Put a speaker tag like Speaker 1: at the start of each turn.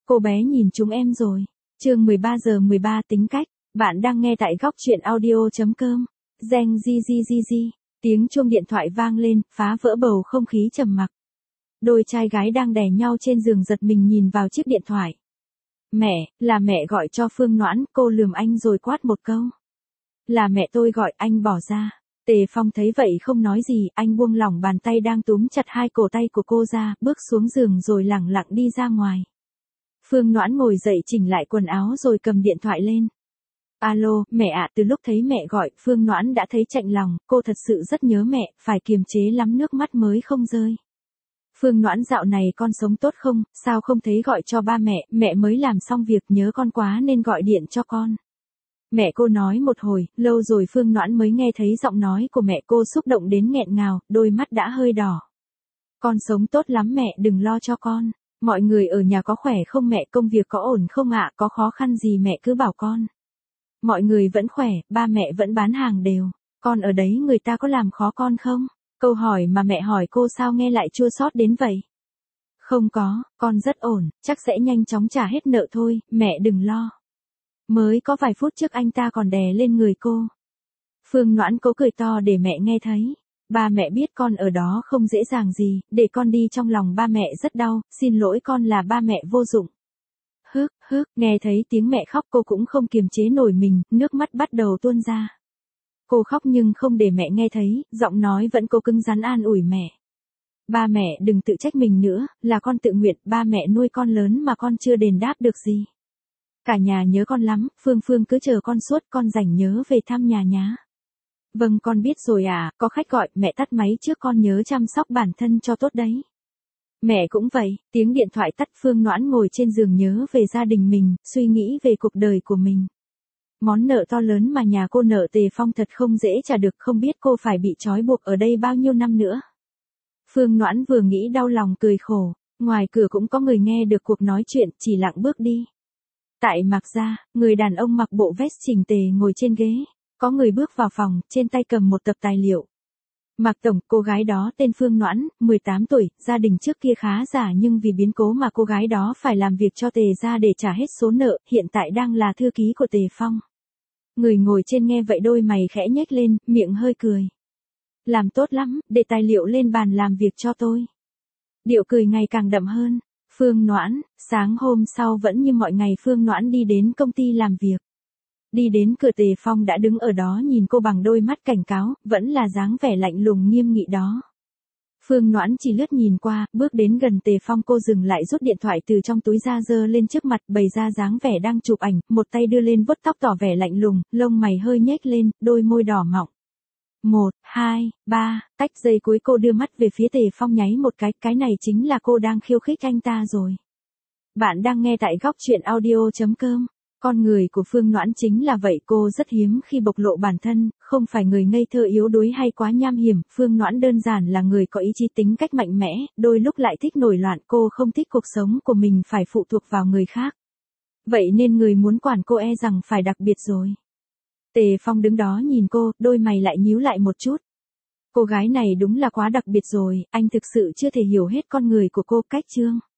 Speaker 1: Cô bé nhìn chúng em rồi. Chương 13:13 tính cách. Bạn đang nghe tại góc truyện audio.com. Reng di di di di. Tiếng chuông điện thoại vang lên, phá vỡ bầu không khí trầm mặc. Đôi trai gái đang đè nhau trên giường giật mình nhìn vào chiếc điện thoại. Mẹ, là mẹ gọi cho Phương Noãn, cô lườm anh rồi quát một câu. Là mẹ tôi gọi, anh bỏ ra. Tề Phong thấy vậy không nói gì, anh buông lỏng bàn tay đang túm chặt hai cổ tay của cô ra, bước xuống giường rồi lẳng lặng đi ra ngoài. Phương Noãn ngồi dậy chỉnh lại quần áo rồi cầm điện thoại lên. Alo, mẹ ạ, từ lúc thấy mẹ gọi, Phương Noãn đã thấy chạnh lòng, cô thật sự rất nhớ mẹ, phải kiềm chế lắm nước mắt mới không rơi. Phương Noãn dạo này con sống tốt không, sao không thấy gọi cho ba mẹ mới làm xong việc nhớ con quá nên gọi điện cho con. Mẹ cô nói một hồi, lâu rồi Phương Noãn mới nghe thấy giọng nói của mẹ cô xúc động đến nghẹn ngào, đôi mắt đã hơi đỏ. Con sống tốt lắm mẹ, đừng lo cho con. Mọi người ở nhà có khỏe không mẹ, công việc có ổn không ạ, có khó khăn gì mẹ cứ bảo con. Mọi người vẫn khỏe, ba mẹ vẫn bán hàng đều. Con ở đấy người ta có làm khó con không? Câu hỏi mà mẹ hỏi cô sao nghe lại chua xót đến vậy? Không có, con rất ổn, chắc sẽ nhanh chóng trả hết nợ thôi, mẹ đừng lo. Mới có vài phút trước anh ta còn đè lên người cô. Phương Noãn cố cười to để mẹ nghe thấy. Ba mẹ biết con ở đó không dễ dàng gì, để con đi trong lòng ba mẹ rất đau, xin lỗi con là ba mẹ vô dụng. Nghe thấy tiếng mẹ khóc cô cũng không kiềm chế nổi mình, nước mắt bắt đầu tuôn ra. Cô khóc nhưng không để mẹ nghe thấy, giọng nói vẫn cố cứng rắn an ủi mẹ. Ba mẹ đừng tự trách mình nữa, là con tự nguyện, ba mẹ nuôi con lớn mà con chưa đền đáp được gì. Cả nhà nhớ con lắm, Phương cứ chờ con suốt, con rảnh nhớ về thăm nhà nhá. Vâng con biết rồi à, có khách gọi, mẹ tắt máy trước, con nhớ chăm sóc bản thân cho tốt đấy. Mẹ cũng vậy, tiếng điện thoại tắt, Phương Noãn ngồi trên giường nhớ về gia đình mình, suy nghĩ về cuộc đời của mình. Món nợ to lớn mà nhà cô nợ Tề Phong thật không dễ trả được, không biết cô phải bị trói buộc ở đây bao nhiêu năm nữa. Phương Noãn vừa nghĩ đau lòng cười khổ, ngoài cửa cũng có người nghe được cuộc nói chuyện, chỉ lặng bước đi. Tại Mạc gia, người đàn ông mặc bộ vest chỉnh tề ngồi trên ghế. Có người bước vào phòng, trên tay cầm một tập tài liệu. Mạc Tổng, cô gái đó tên Phương Noãn, 18 tuổi, gia đình trước kia khá giả nhưng vì biến cố mà cô gái đó phải làm việc cho Tề gia để trả hết số nợ, hiện tại đang là thư ký của Tề Phong. Người ngồi trên nghe vậy đôi mày khẽ nhếch lên, miệng hơi cười. Làm tốt lắm, để tài liệu lên bàn làm việc cho tôi. Điệu cười ngày càng đậm hơn. Phương Noãn, sáng hôm sau vẫn như mọi ngày Phương Noãn đi đến công ty làm việc. Đi đến cửa Tề Phong đã đứng ở đó nhìn cô bằng đôi mắt cảnh cáo, vẫn là dáng vẻ lạnh lùng nghiêm nghị đó. Phương Noãn chỉ lướt nhìn qua, bước đến gần Tề Phong cô dừng lại rút điện thoại từ trong túi ra giơ lên trước mặt, bày ra dáng vẻ đang chụp ảnh, một tay đưa lên vuốt tóc tỏ vẻ lạnh lùng, lông mày hơi nhếch lên, đôi môi đỏ mọng. 1, 2, 3, cách giây cuối cô đưa mắt về phía Tề Phong nháy một cái này chính là cô đang khiêu khích anh ta rồi. Bạn đang nghe tại góc truyện audio.com. Con người của Phương Noãn chính là vậy, cô rất hiếm khi bộc lộ bản thân, không phải người ngây thơ yếu đuối hay quá nham hiểm, Phương Noãn đơn giản là người có ý chí tính cách mạnh mẽ, đôi lúc lại thích nổi loạn, cô không thích cuộc sống của mình phải phụ thuộc vào người khác. Vậy nên người muốn quản cô e rằng phải đặc biệt rồi. Tề Phong đứng đó nhìn cô, đôi mày lại nhíu lại một chút. Cô gái này đúng là quá đặc biệt rồi, anh thực sự chưa thể hiểu hết con người của cô. Cách chương